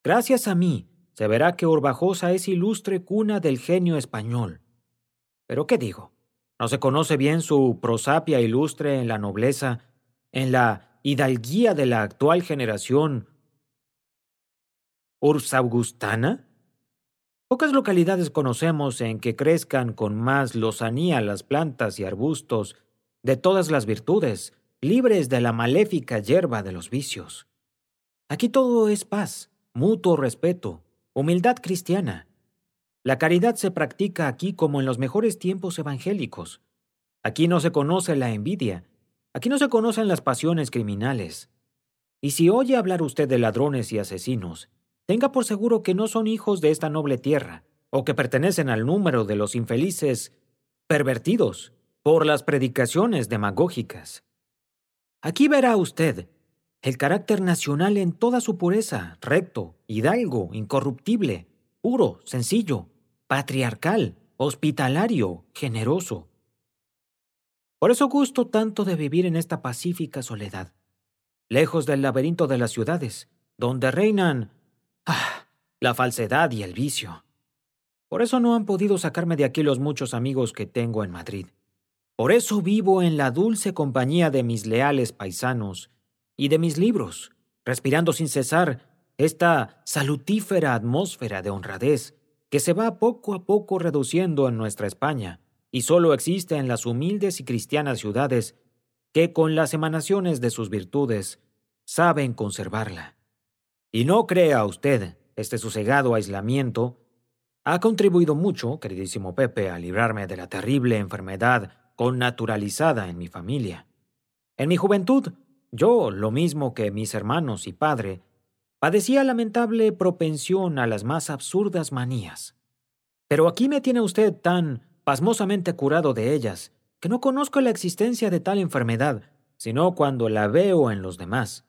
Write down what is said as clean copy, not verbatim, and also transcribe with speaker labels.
Speaker 1: Gracias a mí, se verá que Orbajosa es ilustre cuna del genio español. Pero ¿qué digo? ¿No se conoce bien su prosapia ilustre en la nobleza, en la hidalguía de la actual generación ursaugustana? Pocas localidades conocemos en que crezcan con más lozanía las plantas y arbustos de todas las virtudes, libres de la maléfica hierba de los vicios. Aquí todo es paz, mutuo respeto, humildad cristiana. La caridad se practica aquí como en los mejores tiempos evangélicos. Aquí no se conoce la envidia, aquí no se conocen las pasiones criminales. Y si oye hablar usted de ladrones y asesinos, tenga por seguro que no son hijos de esta noble tierra, o que pertenecen al número de los infelices pervertidos por las predicaciones demagógicas. Aquí verá usted el carácter nacional en toda su pureza, recto, hidalgo, incorruptible, puro, sencillo, patriarcal, hospitalario, generoso. Por eso gusto tanto de vivir en esta pacífica soledad, lejos del laberinto de las ciudades, donde reinan la falsedad y el vicio. Por eso no han podido sacarme de aquí los muchos amigos que tengo en Madrid. Por eso vivo en la dulce compañía de mis leales paisanos y de mis libros, respirando sin cesar esta salutífera atmósfera de honradez que se va poco a poco reduciendo en nuestra España y solo existe en las humildes y cristianas ciudades que con las emanaciones de sus virtudes saben conservarla. Y no crea usted, este sosegado aislamiento ha contribuido mucho, queridísimo Pepe, a librarme de la terrible enfermedad connaturalizada en mi familia. En mi juventud, yo, lo mismo que mis hermanos y padre, padecía lamentable propensión a las más absurdas manías. Pero aquí me tiene usted tan pasmosamente curado de ellas, que no conozco la existencia de tal enfermedad, sino cuando la veo en los demás.